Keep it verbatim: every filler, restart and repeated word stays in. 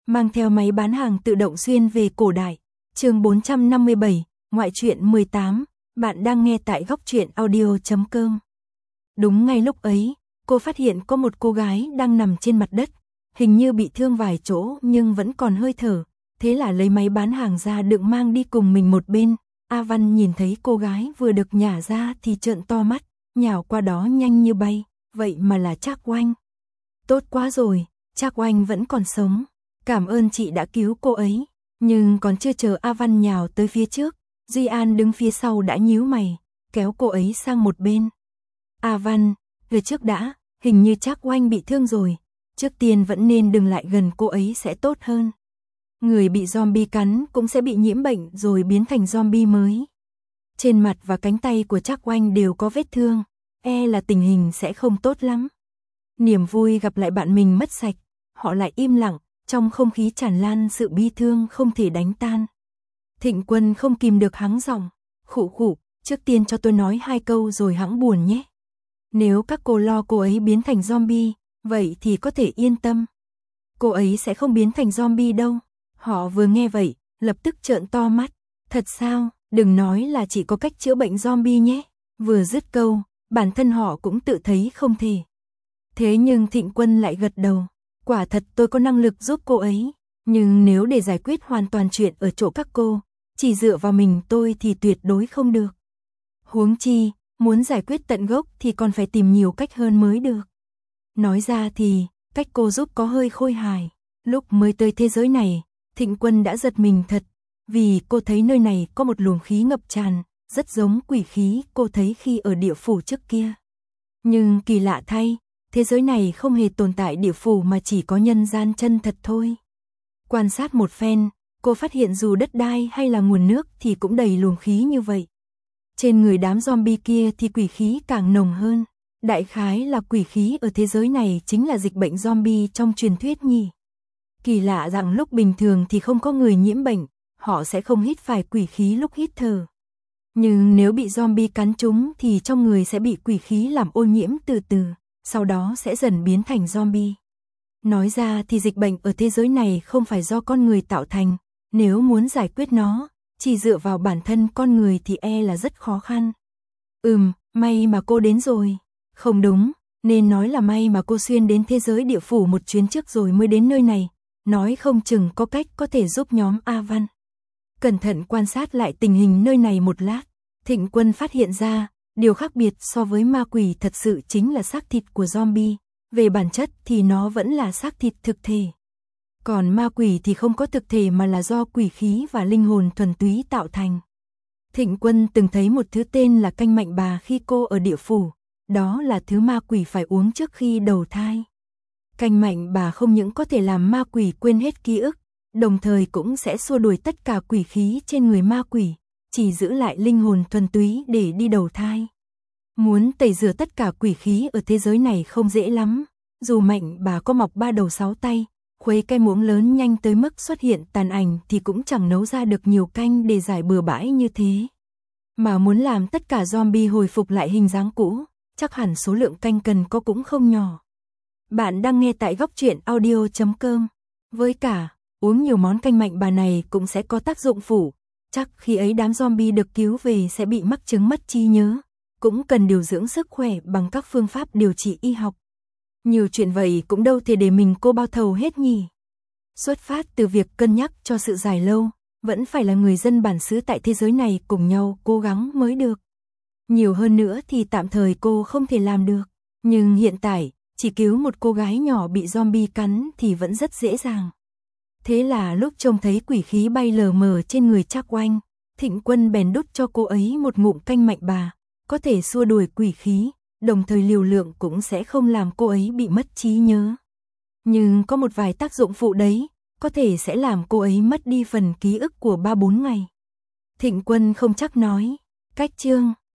mang theo máy bán hàng tự động xuyên về cổ đại. Chương bốn trăm năm mươi bảy, ngoại truyện mười tám, bạn đang nghe tại góc truyện audio chấm com. Đúng ngay lúc ấy, cô phát hiện có một cô gái đang nằm trên mặt đất, hình như bị thương vài chỗ nhưng vẫn còn hơi thở, thế là lấy máy bán hàng ra đựng mang đi cùng mình một bên. A Văn nhìn thấy cô gái vừa được nhả ra thì trợn to mắt, nhào qua đó nhanh như bay, vậy mà là Trác Oanh. Tốt quá rồi, Trác Oanh vẫn còn sống, cảm ơn chị đã cứu cô ấy. Nhưng còn chưa chờ A Văn nhào tới phía trước, Duy An đứng phía sau đã nhíu mày, kéo cô ấy sang một bên. A Văn, về trước đã, hình như Trác Oanh bị thương rồi, trước tiên vẫn nên đừng lại gần cô ấy sẽ tốt hơn. Người bị zombie cắn cũng sẽ bị nhiễm bệnh rồi biến thành zombie mới. Trên mặt và cánh tay của Trác Oanh đều có vết thương, e là tình hình sẽ không tốt lắm. Niềm vui gặp lại bạn mình mất sạch, họ lại im lặng, trong không khí tràn lan sự bi thương không thể đánh tan. Thịnh Quân không kìm được hắng giọng, khụ khụ, trước tiên cho tôi nói hai câu rồi hẵng buồn nhé. Nếu các cô lo cô ấy biến thành zombie, vậy thì có thể yên tâm. Cô ấy sẽ không biến thành zombie đâu. Họ vừa nghe vậy, lập tức trợn to mắt. Thật sao, đừng nói là chỉ có cách chữa bệnh zombie nhé. Vừa dứt câu, bản thân họ cũng tự thấy không thể. Thế nhưng Thịnh Quân lại gật đầu. Quả thật tôi có năng lực giúp cô ấy. Nhưng nếu để giải quyết hoàn toàn chuyện ở chỗ các cô, chỉ dựa vào mình tôi thì tuyệt đối không được. Huống chi, muốn giải quyết tận gốc thì còn phải tìm nhiều cách hơn mới được. Nói ra thì, cách cô giúp có hơi khôi hài. Lúc mới tới thế giới này, Thịnh Quân đã giật mình thật, vì cô thấy nơi này có một luồng khí ngập tràn, rất giống quỷ khí cô thấy khi ở địa phủ trước kia. Nhưng kỳ lạ thay, thế giới này không hề tồn tại địa phủ mà chỉ có nhân gian chân thật thôi. Quan sát một phen, cô phát hiện dù đất đai hay là nguồn nước thì cũng đầy luồng khí như vậy. Trên người đám zombie kia thì quỷ khí càng nồng hơn. Đại khái là quỷ khí ở thế giới này chính là dịch bệnh zombie trong truyền thuyết nhỉ. Kỳ lạ rằng lúc bình thường thì không có người nhiễm bệnh, họ sẽ không hít phải quỷ khí lúc hít thở. Nhưng nếu bị zombie cắn trúng thì trong người sẽ bị quỷ khí làm ô nhiễm từ từ, sau đó sẽ dần biến thành zombie. Nói ra thì dịch bệnh ở thế giới này không phải do con người tạo thành, nếu muốn giải quyết nó, chỉ dựa vào bản thân con người thì e là rất khó khăn. Ừm, may mà cô đến rồi. Không đúng, nên nói là may mà cô xuyên đến thế giới địa phủ một chuyến trước rồi mới đến nơi này, nói không chừng có cách có thể giúp nhóm A Văn. Cẩn thận quan sát lại tình hình nơi này một lát, Thịnh Quân phát hiện ra, điều khác biệt so với ma quỷ thật sự chính là xác thịt của zombie, về bản chất thì nó vẫn là xác thịt thực thể. Còn ma quỷ thì không có thực thể mà là do quỷ khí và linh hồn thuần túy tạo thành. Thịnh Quân từng thấy một thứ tên là canh mạnh bà khi cô ở địa phủ, đó là thứ ma quỷ phải uống trước khi đầu thai. Canh mạnh bà không những có thể làm ma quỷ quên hết ký ức, đồng thời cũng sẽ xua đuổi tất cả quỷ khí trên người ma quỷ, chỉ giữ lại linh hồn thuần túy để đi đầu thai. Muốn tẩy rửa tất cả quỷ khí ở thế giới này không dễ lắm, dù mạnh bà có mọc ba đầu sáu tay, khuấy cái muỗng lớn nhanh tới mức xuất hiện tàn ảnh thì cũng chẳng nấu ra được nhiều canh để giải bừa bãi như thế. Mà muốn làm tất cả zombie hồi phục lại hình dáng cũ, chắc hẳn số lượng canh cần có cũng không nhỏ. Bạn đang nghe tại góc truyện audio chấm com. Với cả, uống nhiều món canh mạnh bà này cũng sẽ có tác dụng phụ, chắc khi ấy đám zombie được cứu về sẽ bị mắc chứng mất trí nhớ, cũng cần điều dưỡng sức khỏe bằng các phương pháp điều trị y học. Nhiều chuyện vậy cũng đâu thể để mình cô bao thầu hết nhỉ. Xuất phát từ việc cân nhắc cho sự dài lâu, vẫn phải là người dân bản xứ tại thế giới này cùng nhau cố gắng mới được. Nhiều hơn nữa thì tạm thời cô không thể làm được, nhưng hiện tại, chỉ cứu một cô gái nhỏ bị zombie cắn thì vẫn rất dễ dàng. Thế là lúc trông thấy quỷ khí bay lờ mờ trên người Trác Oanh, Thịnh Quân bèn đút cho cô ấy một ngụm canh mạnh bà, có thể xua đuổi quỷ khí, đồng thời liều lượng cũng sẽ không làm cô ấy bị mất trí nhớ. Nhưng có một vài tác dụng phụ đấy, có thể sẽ làm cô ấy mất đi phần ký ức của ba bốn ngày. Thịnh Quân không chắc nói, cách chương